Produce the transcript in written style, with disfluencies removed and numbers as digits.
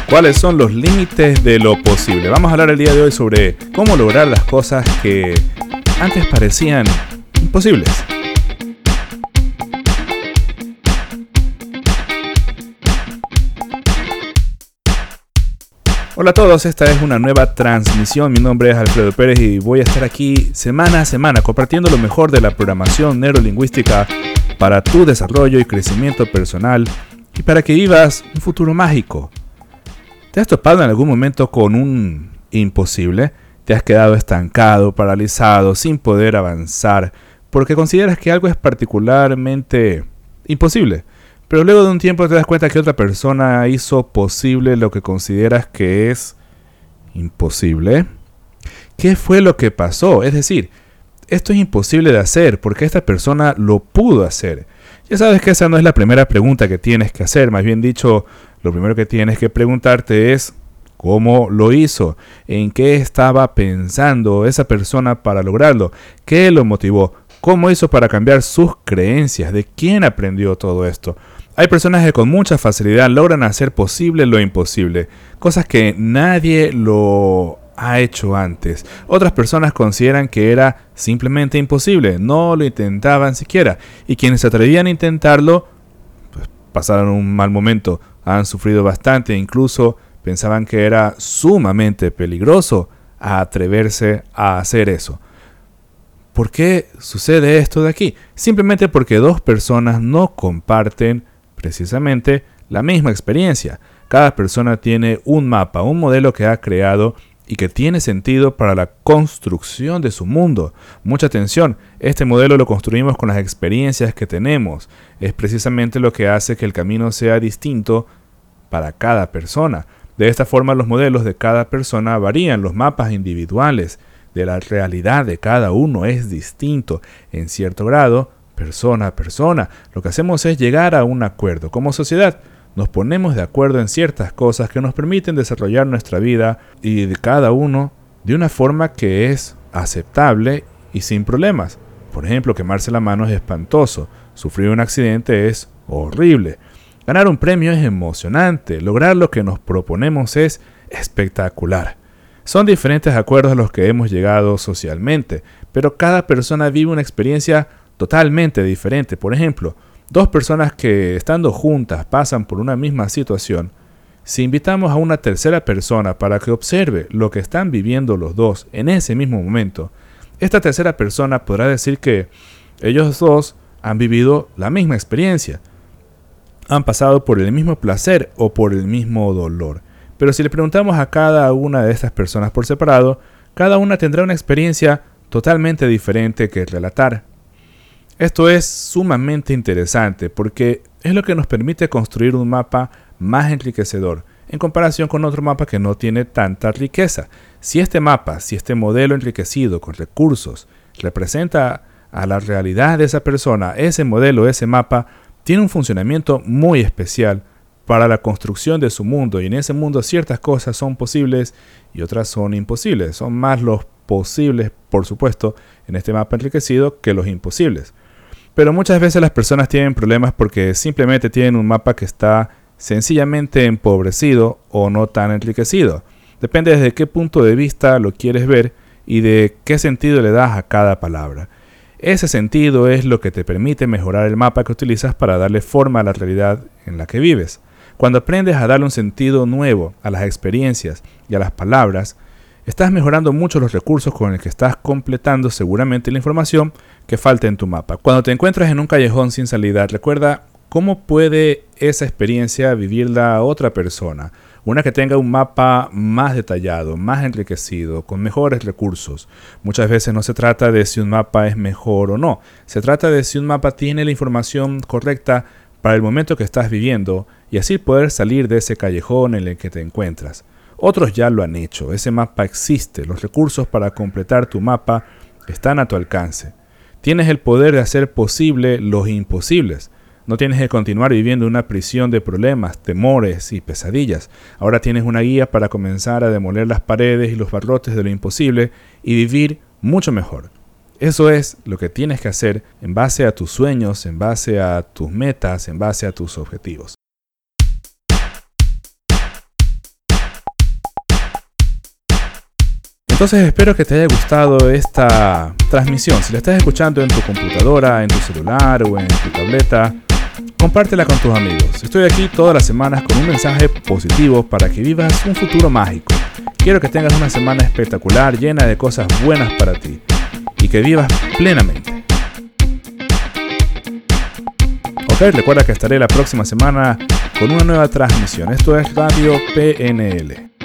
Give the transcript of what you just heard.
¿Cuáles son los límites de lo posible? Vamos a hablar el día de hoy sobre cómo lograr las cosas que antes parecían imposibles. Hola a todos, esta es una nueva transmisión. Mi nombre es Alfredo Pérez y voy a estar aquí semana a semana compartiendo lo mejor de la programación neurolingüística para tu desarrollo y crecimiento personal y para que vivas un futuro mágico. ¿Te has topado en algún momento con un imposible? ¿Te has quedado estancado, paralizado, sin poder avanzar porque consideras que algo es particularmente imposible? Pero luego de un tiempo te das cuenta que otra persona hizo posible lo que consideras que es imposible. ¿Qué fue lo que pasó? Es decir, esto es imposible de hacer porque esta persona lo pudo hacer. Ya sabes que esa no es la primera pregunta que tienes que hacer. Más bien dicho, lo primero que tienes que preguntarte es ¿cómo lo hizo? ¿En qué estaba pensando esa persona para lograrlo? ¿Qué lo motivó? ¿Cómo hizo para cambiar sus creencias? ¿De quién aprendió todo esto? Hay personas que con mucha facilidad logran hacer posible lo imposible, cosas que nadie lo ha hecho antes. Otras personas consideran que era simplemente imposible, no lo intentaban siquiera, y quienes se atrevían a intentarlo, pues pasaron un mal momento, han sufrido bastante, incluso pensaban que era sumamente peligroso atreverse a hacer eso. ¿Por qué sucede esto de aquí? Simplemente porque dos personas no comparten precisamente la misma experiencia. Cada persona tiene un mapa, un modelo que ha creado y que tiene sentido para la construcción de su mundo. Mucha atención, este modelo lo construimos con las experiencias que tenemos. Es precisamente lo que hace que el camino sea distinto para cada persona. De esta forma los modelos de cada persona varían, los mapas individuales de la realidad de cada uno es distinto en cierto grado, persona a persona. Lo que hacemos es llegar a un acuerdo. Como sociedad nos ponemos de acuerdo en ciertas cosas que nos permiten desarrollar nuestra vida y de cada uno de una forma que es aceptable y sin problemas. Por ejemplo, quemarse la mano es espantoso, sufrir un accidente es horrible, ganar un premio es emocionante, lograr lo que nos proponemos es espectacular. Son diferentes acuerdos a los que hemos llegado socialmente, pero cada persona vive una experiencia totalmente diferente. Por ejemplo, dos personas que estando juntas pasan por una misma situación, si invitamos a una tercera persona para que observe lo que están viviendo los dos en ese mismo momento, esta tercera persona podrá decir que ellos dos han vivido la misma experiencia, han pasado por el mismo placer o por el mismo dolor. Pero si le preguntamos a cada una de estas personas por separado, cada una tendrá una experiencia totalmente diferente que relatar. Esto es sumamente interesante porque es lo que nos permite construir un mapa más enriquecedor en comparación con otro mapa que no tiene tanta riqueza. Si este mapa, si este modelo enriquecido con recursos representa a la realidad de esa persona, ese modelo, ese mapa, tiene un funcionamiento muy especial para la construcción de su mundo, y en ese mundo ciertas cosas son posibles y otras son imposibles. Son más los posibles, por supuesto, en este mapa enriquecido que los imposibles. Pero muchas veces las personas tienen problemas porque simplemente tienen un mapa que está sencillamente empobrecido o no tan enriquecido. Depende desde qué punto de vista lo quieres ver y de qué sentido le das a cada palabra. Ese sentido es lo que te permite mejorar el mapa que utilizas para darle forma a la realidad en la que vives. Cuando aprendes a darle un sentido nuevo a las experiencias y a las palabras, estás mejorando mucho los recursos con el que estás completando seguramente la información que falta en tu mapa. Cuando te encuentras en un callejón sin salida, recuerda cómo puede esa experiencia vivirla otra persona. Una que tenga un mapa más detallado, más enriquecido, con mejores recursos. Muchas veces no se trata de si un mapa es mejor o no. Se trata de si un mapa tiene la información correcta para el momento que estás viviendo y así poder salir de ese callejón en el que te encuentras. Otros ya lo han hecho. Ese mapa existe. Los recursos para completar tu mapa están a tu alcance. Tienes el poder de hacer posible los imposibles. No tienes que continuar viviendo una prisión de problemas, temores y pesadillas. Ahora tienes una guía para comenzar a demoler las paredes y los barrotes de lo imposible y vivir mucho mejor. Eso es lo que tienes que hacer en base a tus sueños, en base a tus metas, en base a tus objetivos. Entonces espero que te haya gustado esta transmisión. Si la estás escuchando en tu computadora, en tu celular o en tu tableta, compártela con tus amigos. Estoy aquí todas las semanas con un mensaje positivo para que vivas un futuro mágico. Quiero que tengas una semana espectacular, llena de cosas buenas para ti y que vivas plenamente. Ok, recuerda que estaré la próxima semana con una nueva transmisión. Esto es Radio PNL.